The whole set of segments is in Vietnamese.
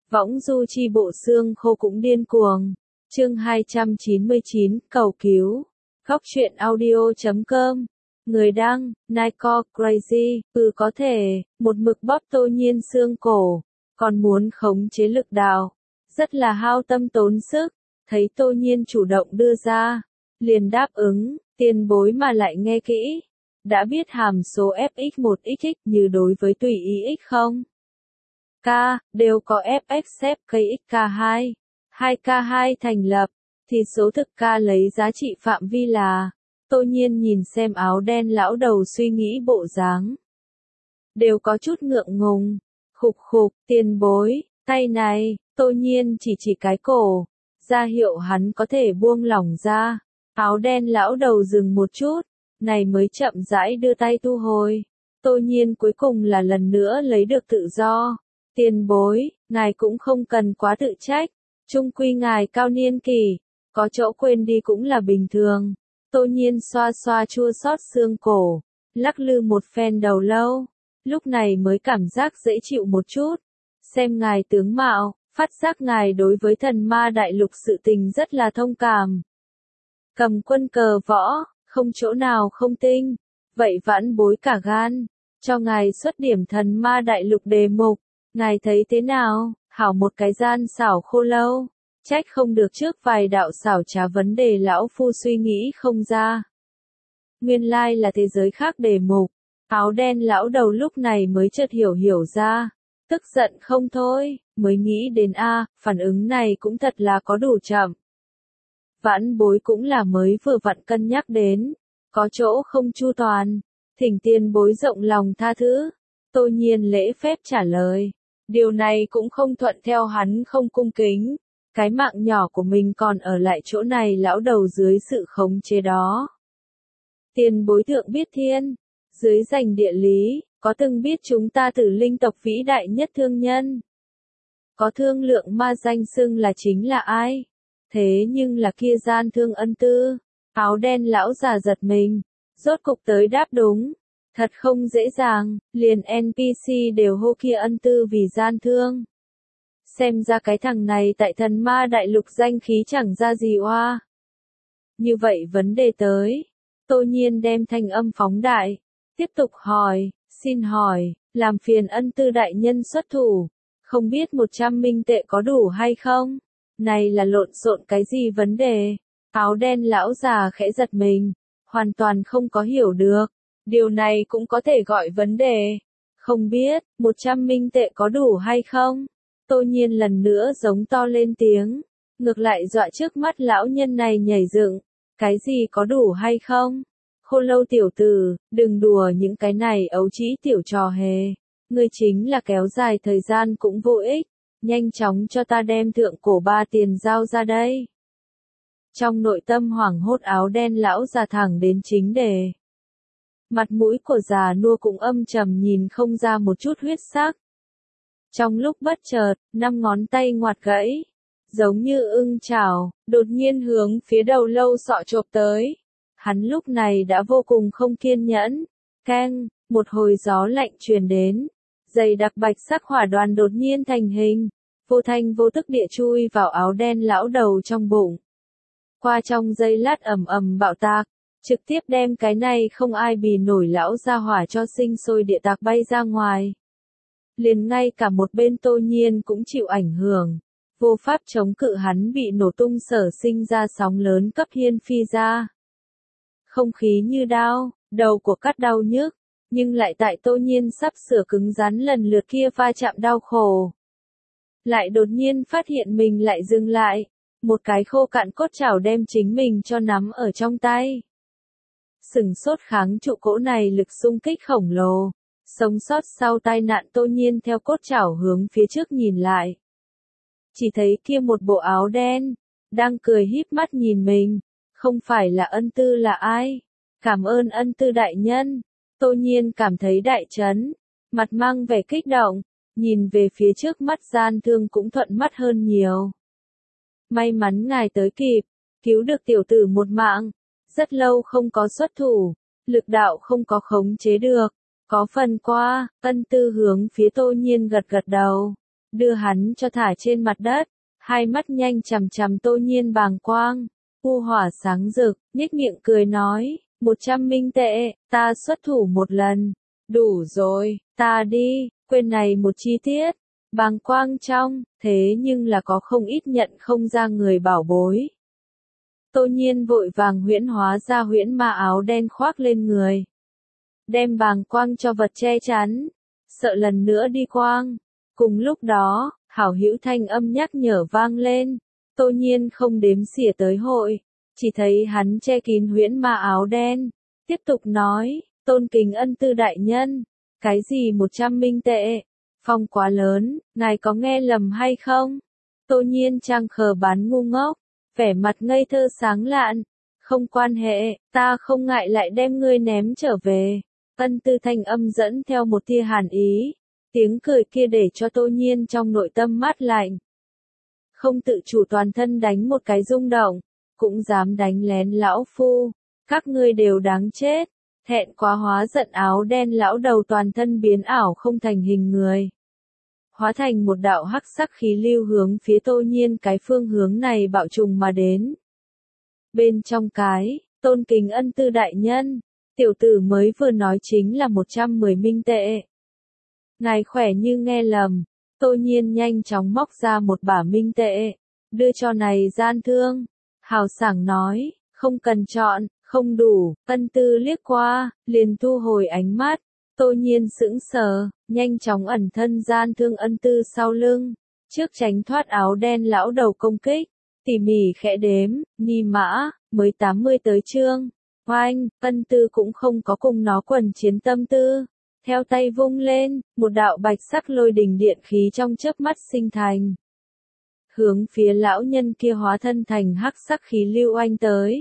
Võng du chi bộ xương khô cũng điên cuồng. Chương 299, cầu cứu. Góc truyện audio.com. Người đăng, Nico Crazy, có thể, một mực bóp Tô Nhiên xương cổ, còn muốn khống chế lực đạo. Rất là hao tâm tốn sức, thấy Tô Nhiên chủ động đưa ra, liền đáp ứng, tiền bối mà lại nghe kỹ. Đã biết hàm số fx1xx như đối với tùy ý x không? K, đều có fx xếp kxk2. 2k2 thành lập, thì số thực k lấy giá trị phạm vi là. Tô Nhiên nhìn xem áo đen lão đầu suy nghĩ bộ dáng. Đều có chút ngượng ngùng. Khục khục, tiền bối, tay này, Tô Nhiên chỉ cái cổ. Ra hiệu hắn có thể buông lỏng ra. Áo đen lão đầu dừng một chút. Này mới chậm rãi đưa tay thu hồi. Tô Nhiên cuối cùng là lần nữa lấy được tự do. Tiền bối, ngài cũng không cần quá tự trách. Chung quy ngài cao niên kỳ. Có chỗ quên đi cũng là bình thường. Tô Nhiên xoa xoa chua xót xương cổ. Lắc lư một phen đầu lâu. Lúc này mới cảm giác dễ chịu một chút. Xem ngài tướng mạo, phát giác ngài đối với thần ma đại lục sự tình rất là thông cảm. Cầm quân cờ võ, không chỗ nào không tinh. Vậy vãn bối cả gan. Cho ngài xuất điểm thần ma đại lục đề mục. Ngài thấy thế nào? Hảo một cái gian xảo khô lâu. Trách không được trước vài đạo xảo trá vấn đề lão phu suy nghĩ không ra. Nguyên lai là thế giới khác đề mục. Áo đen lão đầu lúc này mới chợt hiểu ra. Tức giận không thôi, mới nghĩ đến phản ứng này cũng thật là có đủ chậm. Vãn bối cũng là mới vừa vặn cân nhắc đến. Có chỗ không chu toàn. Thỉnh tiền bối rộng lòng tha thứ. Tô Nhiên lễ phép trả lời. Điều này cũng không thuận theo hắn không cung kính. Cái mạng nhỏ của mình còn ở lại chỗ này lão đầu dưới sự khống chế đó. Tiền bối thượng biết thiên. Dưới danh địa lý, có từng biết chúng ta Tử Linh tộc vĩ đại nhất thương nhân. Có thương lượng ma danh xưng là chính là ai? Thế nhưng là kia gian thương ân tư. Áo đen lão già giật mình. Rốt cục tới đáp đúng. Thật không dễ dàng, liền NPC đều hô kia ân tư vì gian thương. Xem ra cái thằng này tại thần ma đại lục danh khí chẳng ra gì oa. Như vậy vấn đề tới. Tô Nhiên đem thanh âm phóng đại. Tiếp tục hỏi, xin hỏi, làm phiền ân tư đại nhân xuất thủ. Không biết 100 minh tệ có đủ hay không? Này là lộn xộn cái gì vấn đề? Áo đen lão già khẽ giật mình. Hoàn toàn không có hiểu được. Điều này cũng có thể gọi vấn đề. Không biết, 100 minh tệ có đủ hay không? Tô Nhiên lần nữa giống to lên tiếng. Ngược lại dọa trước mắt lão nhân này nhảy dựng. Cái gì có đủ hay không? Khô lâu tiểu tử, đừng đùa những cái này ấu trĩ tiểu trò hề. Ngươi chính là kéo dài thời gian cũng vô ích. Nhanh chóng cho ta đem thượng cổ ba tiền giao ra đây. Trong nội tâm hoảng hốt áo đen lão già thẳng đến chính đề. Mặt mũi của già nua cũng âm trầm nhìn không ra một chút huyết sắc. Trong lúc bất chợt, 5 ngón tay ngoặt gãy. Giống như ưng chảo, đột nhiên hướng phía đầu lâu sọ chộp tới. Hắn lúc này đã vô cùng không kiên nhẫn. Keng, một hồi gió lạnh truyền đến. Dày đặc bạch sắc hỏa đoàn đột nhiên thành hình. Vô thanh vô tức địa chui vào áo đen lão đầu trong bụng. Qua trong giây lát ầm ầm bạo tạc. Trực tiếp đem cái này không ai bì nổi lão ra hỏa cho sinh sôi địa tạc bay ra ngoài. Liền ngay cả một bên Tô Nhiên cũng chịu ảnh hưởng. Vô pháp chống cự hắn bị nổ tung sở sinh ra sóng lớn cấp hiên phi ra. Không khí như đao, đầu của cắt đau nhức, nhưng lại tại Tô Nhiên sắp sửa cứng rắn lần lượt kia va chạm đau khổ. Lại đột nhiên phát hiện mình lại dừng lại. Một cái khô cạn cốt chảo đem chính mình cho nắm ở trong tay. Sừng sốt kháng trụ cỗ này lực xung kích khổng lồ. Sống sót sau tai nạn Tô Nhiên theo cốt chảo hướng phía trước nhìn lại. Chỉ thấy kia một bộ áo đen, đang cười híp mắt nhìn mình. Không phải là ân tư là ai? Cảm ơn ân tư đại nhân. Tô Nhiên cảm thấy đại chấn. Mặt mang vẻ kích động. Nhìn về phía trước mắt gian thương cũng thuận mắt hơn nhiều. May mắn ngài tới kịp. Cứu được tiểu tử một mạng. Rất lâu không có xuất thủ, lực đạo không có khống chế được, có phần qua, ân tư hướng phía Tô Nhiên gật đầu. đưa hắn cho thả trên mặt đất, hai mắt nhanh chằm chằm Tô Nhiên bàng quang, u hỏa sáng rực, nhếch miệng cười nói, 100 minh tệ, ta xuất thủ một lần, đủ rồi, ta đi, quên này một chi tiết, bàng quang trong, thế nhưng là có không ít nhận không ra người bảo bối. Tô Nhiên vội vàng huyễn hóa ra huyễn ma áo đen khoác lên người, đem bàng quang cho vật che chắn, sợ lần nữa đi quang. Cùng lúc đó, hảo hữu thanh âm nhắc nhở vang lên, Tô Nhiên không đếm xỉa tới hội, chỉ thấy hắn che kín huyễn ma áo đen, tiếp tục nói, tôn kính ân tư đại nhân, cái gì 100 minh tệ, phong quá lớn, ngài có nghe lầm hay không? Tô Nhiên trang khờ bán ngu ngốc, vẻ mặt ngây thơ sáng lạn, không quan hệ, ta không ngại lại đem ngươi ném trở về. Ân tư thanh âm dẫn theo một tia hàn ý, tiếng cười kia để cho Tô Nhiên trong nội tâm mát lạnh. Không tự chủ toàn thân đánh một cái rung động, cũng dám đánh lén lão phu, các ngươi đều đáng chết, thẹn quá hóa giận áo đen lão đầu toàn thân biến ảo không thành hình người. Hóa thành một đạo hắc sắc khí lưu hướng phía Tô Nhiên cái phương hướng này bạo trùng mà đến. Bên trong cái, tôn kính ân tư đại nhân, tiểu tử mới vừa nói chính là 110 minh tệ. Ngài khỏe như nghe lầm, Tô Nhiên nhanh chóng móc ra một bả minh tệ, đưa cho này gian thương, hào sảng nói, không cần chọn, không đủ, ân tư liếc qua, liền thu hồi ánh mắt, Tô Nhiên sững sờ, nhanh chóng ẩn thân gian thương ân tư sau lưng, trước tránh thoát áo đen lão đầu công kích, tỉ mỉ khẽ đếm, ni mã, mới 80 tới chương. Oanh, ân tư cũng không có cùng nó quần chiến tâm tư. Theo tay vung lên, một đạo bạch sắc lôi đình điện khí trong chớp mắt sinh thành. Hướng phía lão nhân kia hóa thân thành hắc sắc khí lưu oanh tới.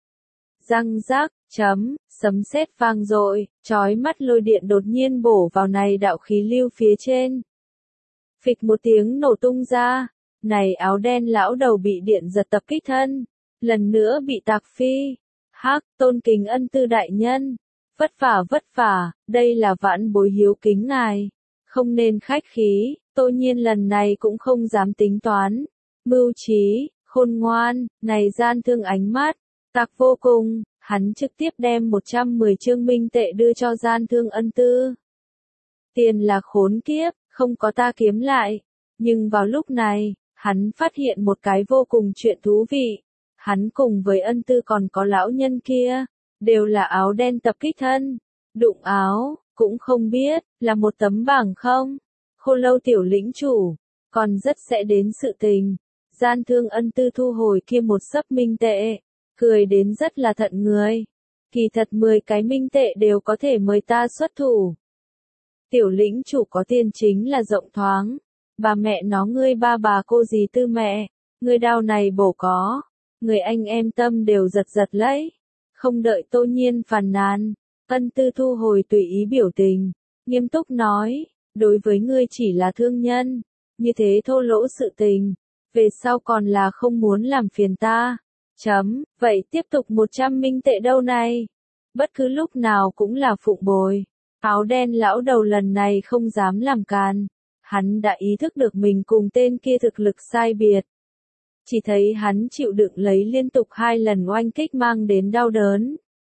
Răng rác, chấm, sấm sét vang dội, chói mắt lôi điện đột nhiên bổ vào này đạo khí lưu phía trên. Phịch một tiếng nổ tung ra, này áo đen lão đầu bị điện giật tập kích thân, lần nữa bị tạc phi. Hắc, tôn kính ân tư đại nhân, vất vả, đây là vãn bối hiếu kính ngài, không nên khách khí, Tô Nhiên lần này cũng không dám tính toán, mưu trí, khôn ngoan, này gian thương ánh mắt, tạc vô cùng, hắn trực tiếp đem 110 chương minh tệ đưa cho gian thương ân tư. Tiền là khốn kiếp, không có ta kiếm lại, nhưng vào lúc này, hắn phát hiện một cái vô cùng chuyện thú vị. Hắn cùng với ân tư còn có lão nhân kia, đều là áo đen tập kích thân. Đụng áo, cũng không biết, là một tấm bảng không? Khô lâu tiểu lĩnh chủ, còn rất sẽ đến sự tình. Gian thương ân tư thu hồi kia một sấp minh tệ, cười đến rất là thận người. Kỳ thật 10 cái minh tệ đều có thể mời ta xuất thủ. Tiểu lĩnh chủ có tiền chính là rộng thoáng. Bà mẹ nó ngươi ba bà cô gì tư mẹ, ngươi đau này bổ có. Người anh em tâm đều giật giật lấy. Không đợi Tô Nhiên phàn nàn, ân tư thu hồi tùy ý biểu tình, nghiêm túc nói, đối với ngươi chỉ là thương nhân, như thế thô lỗ sự tình, về sau còn là không muốn làm phiền ta. Vậy tiếp tục 100 minh tệ đâu này? Bất cứ lúc nào cũng là phụng bồi. Áo đen lão đầu lần này không dám làm càn, hắn đã ý thức được mình cùng tên kia thực lực sai biệt. Chỉ thấy hắn chịu đựng lấy liên tục 2 lần oanh kích mang đến đau đớn.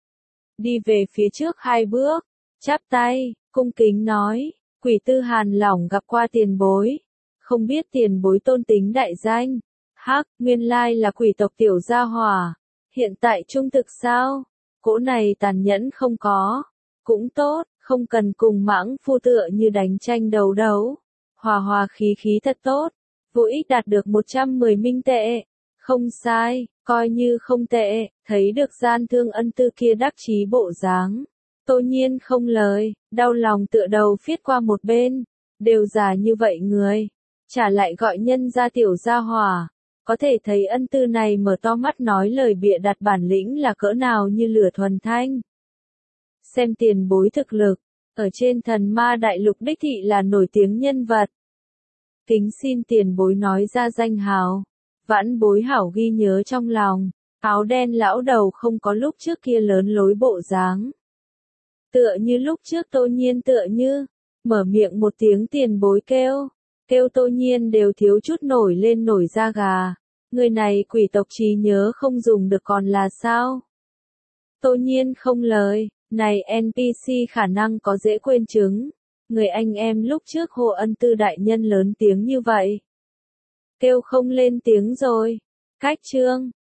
Đi về phía trước 2 bước, chắp tay, cung kính nói, quỷ tư Hàn lỏng gặp qua tiền bối. Không biết tiền bối tôn tính đại danh. Hắc, nguyên lai là quỷ tộc tiểu gia hỏa. Hiện tại trung thực sao? Cỗ này tàn nhẫn không có. Cũng tốt, không cần cùng mãng phu tựa như đánh tranh đầu đấu. Hòa hòa khí khí thật tốt. Vô ích đạt được 110 minh tệ. Không sai, coi như không tệ, thấy được gian thương ân tư kia đắc chí bộ dáng. Tô Nhiên không lời, đau lòng tựa đầu phiết qua một bên. Đều già như vậy người. Trả lại gọi nhân ra tiểu gia hỏa. Có thể thấy ân tư này mở to mắt nói lời bịa đặt bản lĩnh là cỡ nào như lửa thuần thanh. Xem tiền bối thực lực, ở trên thần ma đại lục đích thị là nổi tiếng nhân vật. Kính xin tiền bối nói ra danh hào, vãn bối hảo ghi nhớ trong lòng, áo đen lão đầu không có lúc trước kia lớn lối bộ dáng. Tựa như lúc trước Tô Nhiên tựa như, mở miệng một tiếng tiền bối kêu, Kêu Tô Nhiên đều thiếu chút nổi lên nổi da gà. Người này quỷ tộc trí nhớ không dùng được còn là sao? Tô Nhiên không lời, này NPC khả năng có dễ quên chứng. Người anh em lúc trước Hồ Ân Tư đại nhân lớn tiếng như vậy. Kêu không lên tiếng rồi. Cách chương.